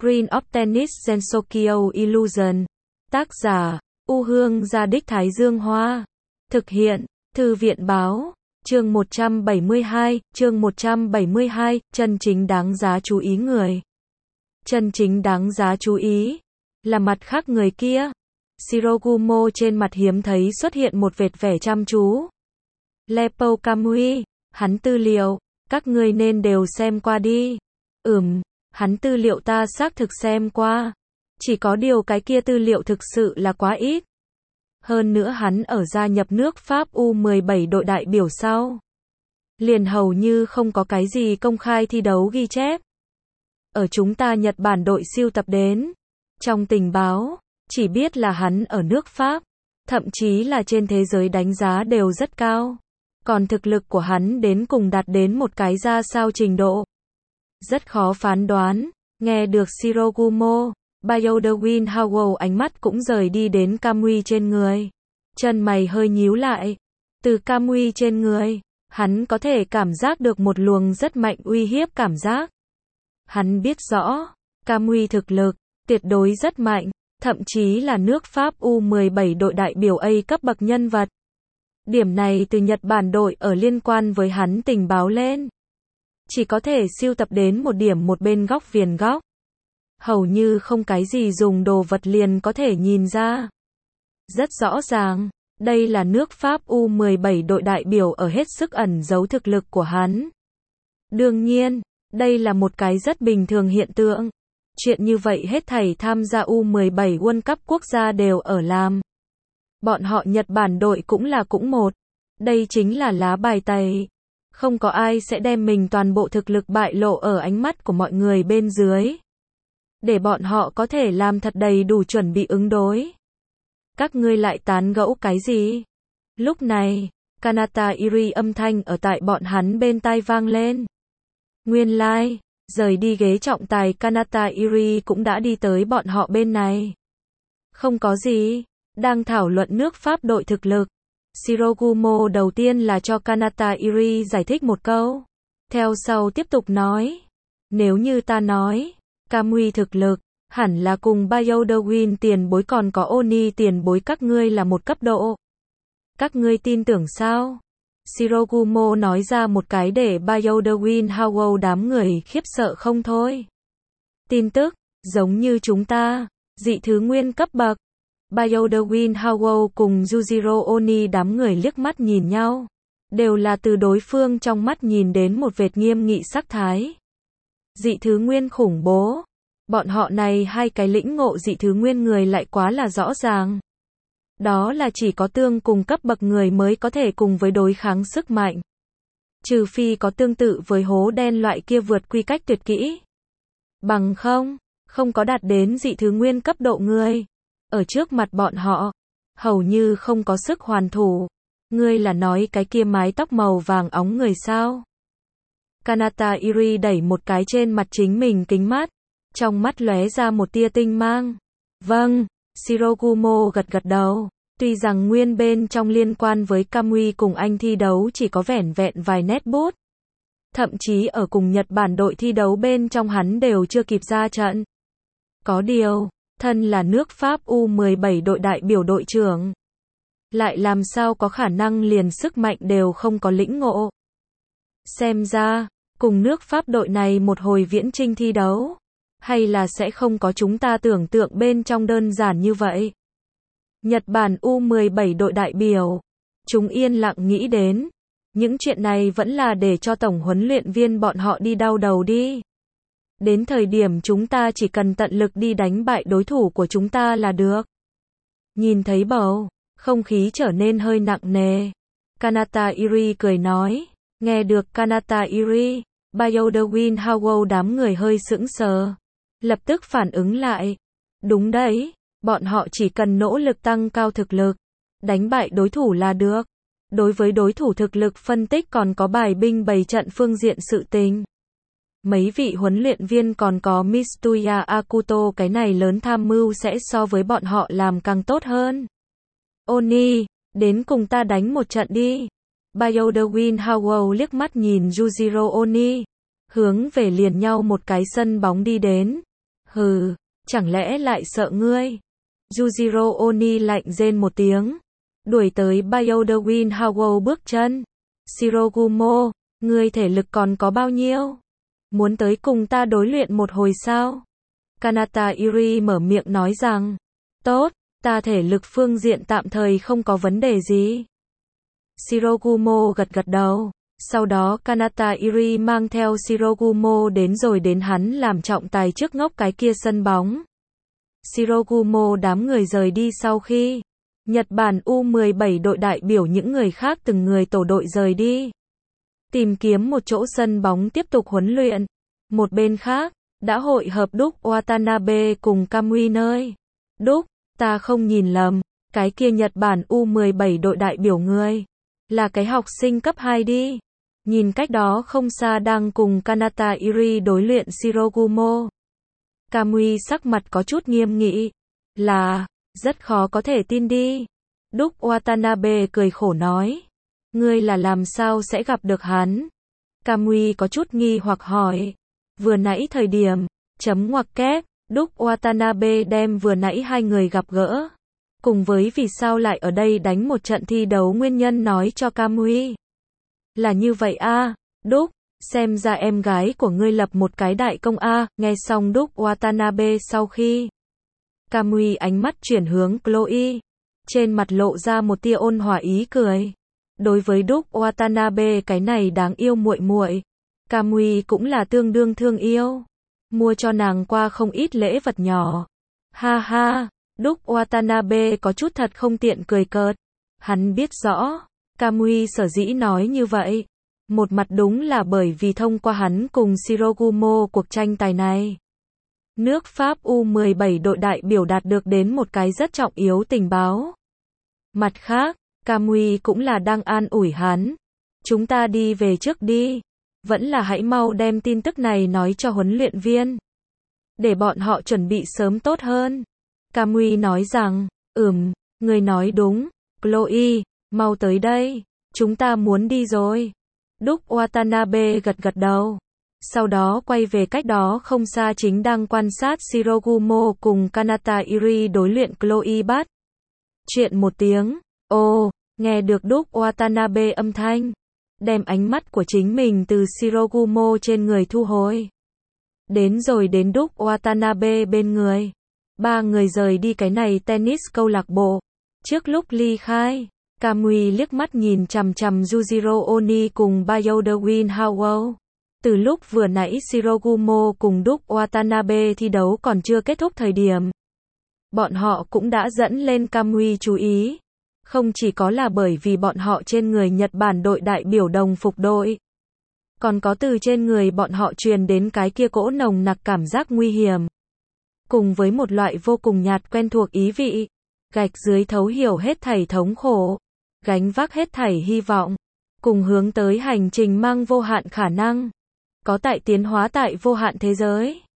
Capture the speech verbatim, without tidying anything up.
Green of Tennis Gensokyo Illusion. Tác giả, U Hương Gia Đích Thái Dương Hoa. Thực hiện, Thư viện Báo. Chương một trăm bảy mươi hai, chương một trăm bảy mươi hai, chân chính đáng giá chú ý người. Chân chính đáng giá chú ý là mặt khác người kia. Shirogumo trên mặt hiếm thấy xuất hiện một vệt vẻ chăm chú. Lepo Kamui, hắn tư liệu, các ngươi nên đều xem qua đi. Ừm, hắn tư liệu ta xác thực xem qua. Chỉ có điều cái kia tư liệu thực sự là quá ít. Hơn nữa hắn ở gia nhập nước Pháp U mười bảy đội đại biểu sau. Liền hầu như không có cái gì công khai thi đấu ghi chép. Ở chúng ta Nhật Bản đội siêu tập đến. Trong tình báo, chỉ biết là hắn ở nước Pháp. Thậm chí là trên thế giới đánh giá đều rất cao. Còn thực lực của hắn đến cùng đạt đến một cái ra sao trình độ. Rất khó phán đoán. Nghe được Shirogumo, Bayodawin Howell ánh mắt cũng rời đi đến Kamui trên người. Chân mày hơi nhíu lại. Từ Kamui trên người, hắn có thể cảm giác được một luồng rất mạnh uy hiếp cảm giác. Hắn biết rõ, Kamui thực lực, tuyệt đối rất mạnh, thậm chí là nước Pháp U mười bảy đội đại biểu A cấp bậc nhân vật. Điểm này từ Nhật Bản đội ở liên quan với hắn tình báo lên. Chỉ có thể siêu tập đến một điểm một bên góc viền góc. Hầu như không cái gì dùng đồ vật liền có thể nhìn ra. Rất rõ ràng, đây là nước Pháp U mười bảy đội đại biểu ở hết sức ẩn giấu thực lực của hắn. Đương nhiên, đây là một cái rất bình thường hiện tượng. Chuyện như vậy hết thảy tham gia U mười bảy World Cup quốc gia đều ở làm. Bọn họ Nhật Bản đội cũng là cũng một. Đây chính là lá bài tẩy. Không có ai sẽ đem mình toàn bộ thực lực bại lộ ở ánh mắt của mọi người bên dưới. Để bọn họ có thể làm thật đầy đủ chuẩn bị ứng đối. Các ngươi lại tán gẫu cái gì? Lúc này, Kanata Iri âm thanh ở tại bọn hắn bên tai vang lên. Nguyên lai, like, rời đi ghế trọng tài Kanata Iri cũng đã đi tới bọn họ bên này. Không có gì, đang thảo luận nước Pháp đội thực lực. Shirogumo đầu tiên là cho Kanata Iri giải thích một câu. Theo sau tiếp tục nói. Nếu như ta nói, Kamui thực lực, hẳn là cùng Bayodawin tiền bối còn có Oni tiền bối các ngươi là một cấp độ. Các ngươi tin tưởng sao? Shirogumo nói ra một cái để Bayodawin Howell đám người khiếp sợ không thôi. Tin tức, giống như chúng ta, dị thứ nguyên cấp bậc. Bayodawin Howell cùng Yujiro Oni đám người liếc mắt nhìn nhau. Đều là từ đối phương trong mắt nhìn đến một vệt nghiêm nghị sắc thái. Dị thứ nguyên khủng bố. Bọn họ này hai cái lĩnh ngộ dị thứ nguyên người lại quá là rõ ràng. Đó là chỉ có tương cùng cấp bậc người mới có thể cùng với đối kháng sức mạnh. Trừ phi có tương tự với hố đen loại kia vượt quy cách tuyệt kỹ. Bằng không, không có đạt đến dị thứ nguyên cấp độ người. Ở trước mặt bọn họ, hầu như không có sức hoàn thủ. Ngươi là nói cái kia mái tóc màu vàng óng người sao? Kanata Iri đẩy một cái trên mặt chính mình kính mắt. Trong mắt lóe ra một tia tinh mang. Vâng, Shirogumo gật gật đầu. Tuy rằng nguyên bên trong liên quan với Kamui cùng anh thi đấu chỉ có vẻn vẹn vài nét bút. Thậm chí ở cùng Nhật Bản đội thi đấu bên trong hắn đều chưa kịp ra trận. Có điều, thân là nước Pháp U mười bảy đội đại biểu đội trưởng. Lại làm sao có khả năng liền sức mạnh đều không có lĩnh ngộ. Xem ra, cùng nước Pháp đội này một hồi viễn chinh thi đấu. Hay là sẽ không có chúng ta tưởng tượng bên trong đơn giản như vậy. Nhật Bản U mười bảy đội đại biểu. Chúng yên lặng nghĩ đến. Những chuyện này vẫn là để cho tổng huấn luyện viên bọn họ đi đau đầu đi. Đến thời điểm chúng ta chỉ cần tận lực đi đánh bại đối thủ của chúng ta là được. Nhìn thấy bầu, không khí trở nên hơi nặng nề. Kanata Iri cười nói. Nghe được Kanata Iri, Bayodawin Howell đám người hơi sững sờ. Lập tức phản ứng lại. Đúng đấy, bọn họ chỉ cần nỗ lực tăng cao thực lực. Đánh bại đối thủ là được. Đối với đối thủ thực lực phân tích còn có bài binh bày trận phương diện sự tình. Mấy vị huấn luyện viên còn có Mitsuya Akuto cái này lớn tham mưu sẽ so với bọn họ làm càng tốt hơn. Oni, đến cùng ta đánh một trận đi. Bayodawin Howell liếc mắt nhìn Yujiro Oni. Hướng về liền nhau một cái sân bóng đi đến. Hừ, chẳng lẽ lại sợ ngươi? Yujiro Oni lạnh rên một tiếng, đuổi tới Bioderwin Howell bước chân. Shirogumo, ngươi thể lực còn có bao nhiêu? Muốn tới cùng ta đối luyện một hồi sao? Kanata Iri mở miệng nói rằng, tốt, ta thể lực phương diện tạm thời không có vấn đề gì. Shirogumo gật gật đầu. Sau đó Kanata Iri mang theo Shirogumo đến rồi đến hắn làm trọng tài trước ngốc cái kia sân bóng. Shirogumo đám người rời đi sau khi Nhật Bản U mười bảy đội đại biểu những người khác từng người tổ đội rời đi. Tìm kiếm một chỗ sân bóng tiếp tục huấn luyện. Một bên khác, đã hội hợp Đúc Watanabe cùng Kamui nơi. Đúc, ta không nhìn lầm, cái kia Nhật Bản U mười bảy đội đại biểu người. Là cái học sinh cấp hai đi. Nhìn cách đó không xa đang cùng Kanata Iri đối luyện Shirogumo. Kamui sắc mặt có chút nghiêm nghị. Là, rất khó có thể tin đi. Đúc Watanabe cười khổ nói. Ngươi là làm sao sẽ gặp được hắn? Kamui có chút nghi hoặc hỏi. Vừa nãy thời điểm, chấm ngoặc kép, Đúc Watanabe đem vừa nãy hai người gặp gỡ. Cùng với vì sao lại ở đây đánh một trận thi đấu nguyên nhân nói cho Kamui. Là như vậy a, Đúc, xem ra em gái của ngươi lập một cái đại công a, nghe xong Đúc Watanabe sau khi. Kamui ánh mắt chuyển hướng Chloe, trên mặt lộ ra một tia ôn hòa ý cười. Đối với Đúc Watanabe cái này đáng yêu muội muội, Kamui cũng là tương đương thương yêu, mua cho nàng qua không ít lễ vật nhỏ. Ha ha, Đúc Watanabe có chút thật không tiện cười cợt. Hắn biết rõ, Kamui sở dĩ nói như vậy, một mặt đúng là bởi vì thông qua hắn cùng Shirogumo cuộc tranh tài này. Nước Pháp U mười bảy đội đại biểu đạt được đến một cái rất trọng yếu tình báo. Mặt khác, Kamui cũng là đang an ủi hắn. Chúng ta đi về trước đi. Vẫn là hãy mau đem tin tức này nói cho huấn luyện viên. Để bọn họ chuẩn bị sớm tốt hơn. Kamui nói rằng, ừm, người nói đúng. Chloe, mau tới đây. Chúng ta muốn đi rồi. Đúc Watanabe gật gật đầu. Sau đó quay về cách đó không xa chính đang quan sát Shirogumo cùng Kanata Iri đối luyện Chloe bắt. Chuyện một tiếng. Ồ, nghe được Đúc Watanabe âm thanh. Đem ánh mắt của chính mình từ Shirogumo trên người thu hồi. Đến rồi đến Đúc Watanabe bên người. Ba người rời đi cái này tennis câu lạc bộ. Trước lúc ly khai, Kamui liếc mắt nhìn chằm chằm Yujiro Oni cùng Bioderwin Howell. Từ lúc vừa nãy Shirogumo cùng Đúc Watanabe thi đấu còn chưa kết thúc thời điểm, bọn họ cũng đã dẫn lên Kamui chú ý. Không chỉ có là bởi vì bọn họ trên người Nhật Bản đội đại biểu đồng phục đội, còn có từ trên người bọn họ truyền đến cái kia cỗ nồng nặc cảm giác nguy hiểm. Cùng với một loại vô cùng nhạt quen thuộc ý vị, gạch dưới thấu hiểu hết thảy thống khổ, gánh vác hết thảy hy vọng, cùng hướng tới hành trình mang vô hạn khả năng, có tại tiến hóa tại vô hạn thế giới.